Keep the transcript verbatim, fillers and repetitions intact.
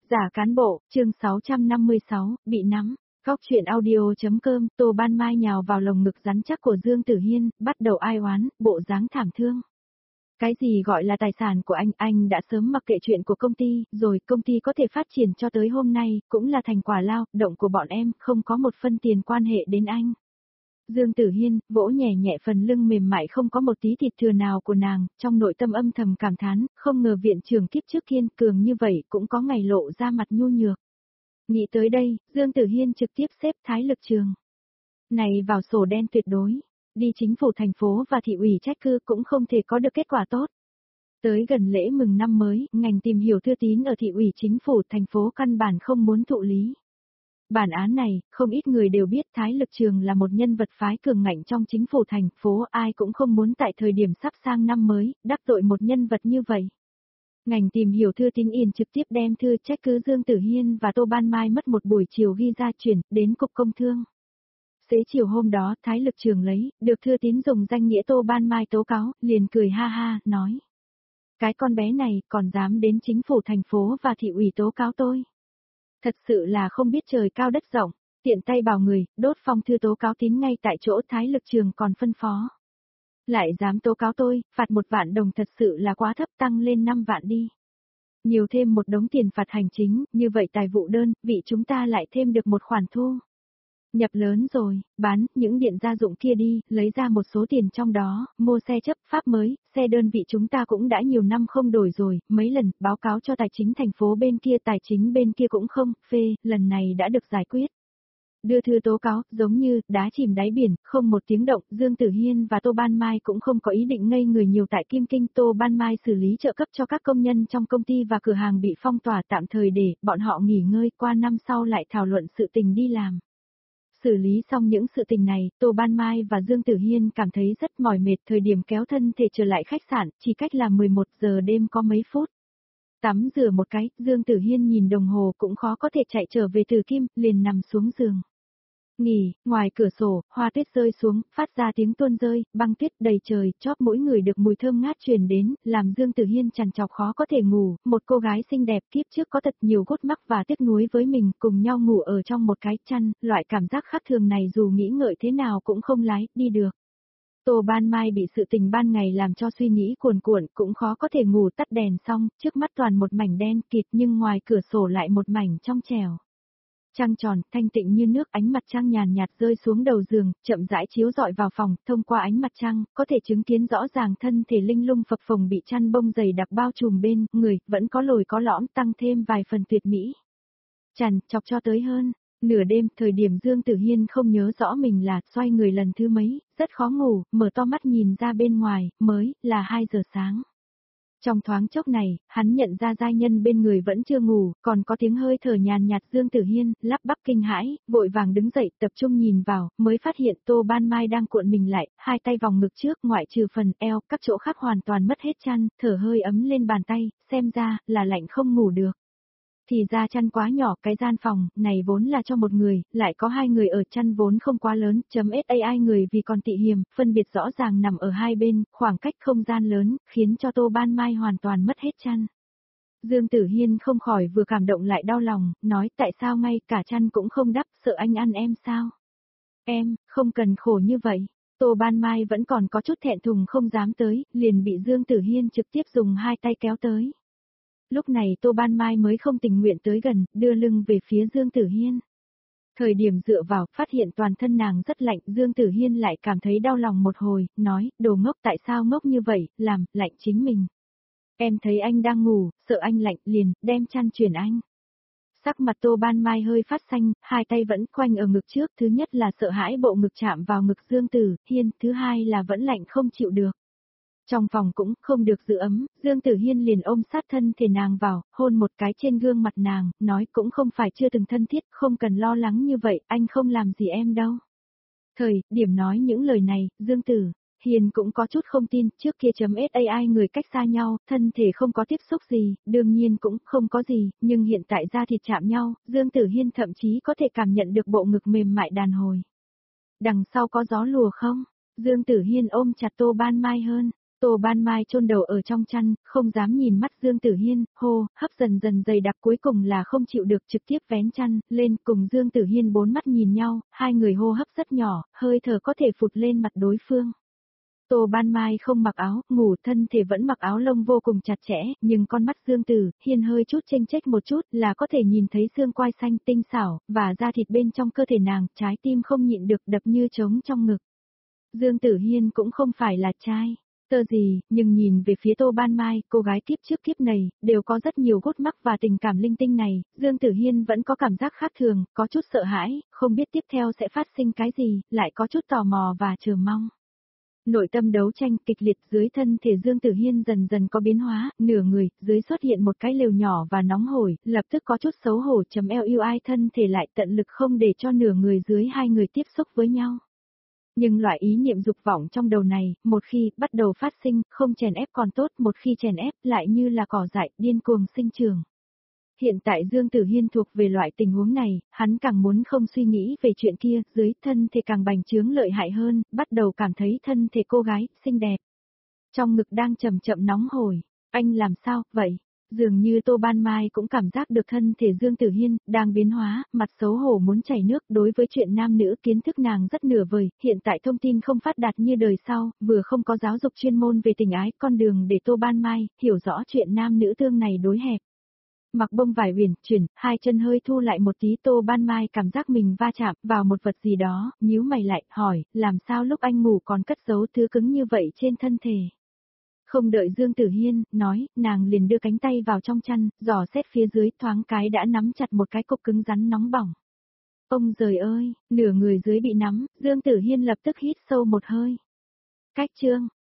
Giả cán bộ, chương sáu trăm năm mươi sáu, bị nắm. Góc truyện audio.com, Tô Ban Mai nhào vào lồng ngực rắn chắc của Dương Tử Hiên, bắt đầu ai oán, bộ dáng thảm thương. Cái gì gọi là tài sản của anh, anh đã sớm mặc kệ chuyện của công ty, rồi công ty có thể phát triển cho tới hôm nay, cũng là thành quả lao động của bọn em, không có một phân tiền quan hệ đến anh. Dương Tử Hiên, vỗ nhẹ nhẹ phần lưng mềm mại không có một tí thịt thừa nào của nàng, trong nội tâm âm thầm cảm thán, không ngờ viện trưởng kiếp trước kiên cường như vậy cũng có ngày lộ ra mặt nhu nhược. Nghĩ tới đây, Dương Tử Hiên trực tiếp xếp Thái Lực Trường này vào sổ đen tuyệt đối, đi chính phủ thành phố và thị ủy trách cư cũng không thể có được kết quả tốt. Tới gần lễ mừng năm mới, ngành tìm hiểu thư tín ở thị ủy chính phủ thành phố căn bản không muốn thụ lý. Bản án này, không ít người đều biết Thái Lực Trường là một nhân vật phái cường ngạnh trong chính phủ thành phố, ai cũng không muốn tại thời điểm sắp sang năm mới, đắc tội một nhân vật như vậy. Ngành tìm hiểu thư tín yên trực tiếp đem thư trách cứ Dương Tử Hiên và Tô Ban Mai mất một buổi chiều ghi ra chuyển đến Cục Công Thương. Xế chiều hôm đó, Thái Lực Trường lấy, được thư tín dùng danh nghĩa Tô Ban Mai tố cáo, liền cười ha ha, nói. Cái con bé này còn dám đến chính phủ thành phố và thị ủy tố cáo tôi. Thật sự là không biết trời cao đất rộng, tiện tay bảo người, đốt phong thư tố cáo tín ngay tại chỗ. Thái Lực Trường còn phân phó. Lại dám tố cáo tôi, phạt một vạn đồng thật sự là quá thấp, tăng lên năm vạn đi. Nhiều thêm một đống tiền phạt hành chính, như vậy tài vụ đơn, vị chúng ta lại thêm được một khoản thu. Nhập lớn rồi, bán những điện gia dụng kia đi, lấy ra một số tiền trong đó, mua xe chấp pháp mới, xe đơn vị chúng ta cũng đã nhiều năm không đổi rồi, mấy lần, báo cáo cho tài chính thành phố bên kia, tài chính bên kia cũng không, phê, lần này đã được giải quyết. Đưa thư tố cáo, giống như, đá chìm đáy biển, không một tiếng động, Dương Tử Hiên và Tô Ban Mai cũng không có ý định ngây người nhiều tại Kim Kinh. Tô Ban Mai xử lý trợ cấp cho các công nhân trong công ty và cửa hàng bị phong tỏa tạm thời để bọn họ nghỉ ngơi, qua năm sau lại thảo luận sự tình đi làm. Xử lý xong những sự tình này, Tô Ban Mai và Dương Tử Hiên cảm thấy rất mỏi mệt, thời điểm kéo thân thể trở lại khách sạn, chỉ cách là mười một giờ đêm có mấy phút. Tắm rửa một cái, Dương Tử Hiên nhìn đồng hồ cũng khó có thể chạy trở về Từ Kim, liền nằm xuống giường. Nghỉ, ngoài cửa sổ, hoa tuyết rơi xuống, phát ra tiếng tuôn rơi, băng tuyết đầy trời, chóp mỗi người được mùi thơm ngát truyền đến, làm Dương Tử Hiên trằn trọc khó có thể ngủ. Một cô gái xinh đẹp kiếp trước có thật nhiều gút mắc và tiếc nuối với mình, cùng nhau ngủ ở trong một cái chăn, loại cảm giác khác thường này dù nghĩ ngợi thế nào cũng không lái đi được. Tô Ban Mai bị sự tình ban ngày làm cho suy nghĩ cuồn cuộn, cũng khó có thể ngủ. Tắt đèn xong, trước mắt toàn một mảnh đen kịt, nhưng ngoài cửa sổ lại một mảnh trong trẻo. Trăng tròn, thanh tịnh như nước, ánh mặt trăng nhàn nhạt rơi xuống đầu giường, chậm rãi chiếu rọi vào phòng, thông qua ánh mặt trăng, có thể chứng kiến rõ ràng thân thể linh lung phập phồng bị chăn bông dày đặc bao trùm bên người, vẫn có lồi có lõm, tăng thêm vài phần tuyệt mỹ. Trằn chọc cho tới hơn nửa đêm, thời điểm Dương Tử Hiên không nhớ rõ mình là xoay người lần thứ mấy, rất khó ngủ, mở to mắt nhìn ra bên ngoài, mới là hai giờ sáng. Trong thoáng chốc này, hắn nhận ra giai nhân bên người vẫn chưa ngủ, còn có tiếng hơi thở nhàn nhạt. Dương Tử Hiên, lắp bắp kinh hãi, vội vàng đứng dậy, tập trung nhìn vào, mới phát hiện Tô Ban Mai đang cuộn mình lại, hai tay vòng ngực trước, ngoại trừ phần eo, các chỗ khác hoàn toàn mất hết chăn, thở hơi ấm lên bàn tay, xem ra, là lạnh không ngủ được. Thì ra chăn quá nhỏ, cái gian phòng này vốn là cho một người, lại có hai người ở, chăn vốn không quá lớn, chấm .ai người vì còn tị hiềm, phân biệt rõ ràng nằm ở hai bên, khoảng cách không gian lớn, khiến cho Tô Ban Mai hoàn toàn mất hết chăn. Dương Tử Hiên không khỏi vừa cảm động lại đau lòng, nói tại sao ngay cả chăn cũng không đắp, sợ anh ăn em sao? Em, không cần khổ như vậy. Tô Ban Mai vẫn còn có chút thẹn thùng không dám tới, liền bị Dương Tử Hiên trực tiếp dùng hai tay kéo tới. Lúc này Tô Ban Mai mới không tình nguyện tới gần, đưa lưng về phía Dương Tử Hiên. Thời điểm dựa vào, phát hiện toàn thân nàng rất lạnh, Dương Tử Hiên lại cảm thấy đau lòng một hồi, nói, đồ ngốc, tại sao ngốc như vậy, làm, lạnh chính mình. Em thấy anh đang ngủ, sợ anh lạnh, liền, đem chăn chuyển anh. Sắc mặt Tô Ban Mai hơi phát xanh, hai tay vẫn khoanh ở ngực trước, thứ nhất là sợ hãi bộ ngực chạm vào ngực Dương Tử Hiên, thứ hai là vẫn lạnh không chịu được. Trong phòng cũng không được giữ ấm, Dương Tử Hiên liền ôm sát thân thể nàng vào, hôn một cái trên gương mặt nàng, nói cũng không phải chưa từng thân thiết, không cần lo lắng như vậy, anh không làm gì em đâu. Thời điểm nói những lời này, Dương Tử Hiên cũng có chút không tin, trước kia chấm .ai người cách xa nhau, thân thể không có tiếp xúc gì, đương nhiên cũng không có gì, nhưng hiện tại da thịt chạm nhau, Dương Tử Hiên thậm chí có thể cảm nhận được bộ ngực mềm mại đàn hồi. Đằng sau có gió lùa không? Dương Tử Hiên ôm chặt Tô Ban Mai hơn. Tô Ban Mai chôn đầu ở trong chăn, không dám nhìn mắt Dương Tử Hiên, hô, hấp dần dần dày đặc cuối cùng là không chịu được trực tiếp vén chăn, lên cùng Dương Tử Hiên bốn mắt nhìn nhau, hai người hô hấp rất nhỏ, hơi thở có thể phụt lên mặt đối phương. Tô Ban Mai không mặc áo, ngủ thân thể vẫn mặc áo lông vô cùng chặt chẽ, nhưng con mắt Dương Tử Hiên hơi chút chênh chếch một chút là có thể nhìn thấy xương quai xanh tinh xảo, và da thịt bên trong cơ thể nàng, trái tim không nhịn được đập như trống trong ngực. Dương Tử Hiên cũng không phải là trai tơ gì, nhưng nhìn về phía Tô Ban Mai, cô gái kiếp trước kiếp này, đều có rất nhiều gút mắc và tình cảm linh tinh này, Dương Tử Hiên vẫn có cảm giác khác thường, có chút sợ hãi, không biết tiếp theo sẽ phát sinh cái gì, lại có chút tò mò và chờ mong. Nội tâm đấu tranh kịch liệt dưới thân thể Dương Tử Hiên dần dần có biến hóa, nửa người, dưới xuất hiện một cái lều nhỏ và nóng hổi, lập tức có chút xấu hổ chấm eo yêu ai thân thể lại tận lực không để cho nửa người dưới hai người tiếp xúc với nhau. Nhưng loại ý niệm dục vọng trong đầu này, một khi bắt đầu phát sinh, không chèn ép còn tốt, một khi chèn ép lại như là cỏ dại, điên cuồng sinh trưởng. Hiện tại Dương Tử Hiên thuộc về loại tình huống này, hắn càng muốn không suy nghĩ về chuyện kia, dưới thân thể càng bành trướng lợi hại hơn, bắt đầu cảm thấy thân thể cô gái, xinh đẹp. Trong ngực đang chậm chậm nóng hổi, anh làm sao, vậy? Dường như Tô Ban Mai cũng cảm giác được thân thể Dương Tử Hiên, đang biến hóa, mặt xấu hổ muốn chảy nước, đối với chuyện nam nữ kiến thức nàng rất nửa vời, hiện tại thông tin không phát đạt như đời sau, vừa không có giáo dục chuyên môn về tình ái, con đường để Tô Ban Mai, hiểu rõ chuyện nam nữ tương này đối hẹp. Mặc bông vải uyển chuyển, hai chân hơi thu lại một tí Tô Ban Mai cảm giác mình va chạm vào một vật gì đó, nhíu mày lại, hỏi, làm sao lúc anh ngủ còn cất giấu thứ cứng như vậy trên thân thể. Không đợi Dương Tử Hiên, nói, nàng liền đưa cánh tay vào trong chăn, dò xét phía dưới thoáng cái đã nắm chặt một cái cục cứng rắn nóng bỏng. Ông giời ơi, nửa người dưới bị nắm, Dương Tử Hiên lập tức hít sâu một hơi. Cách chương.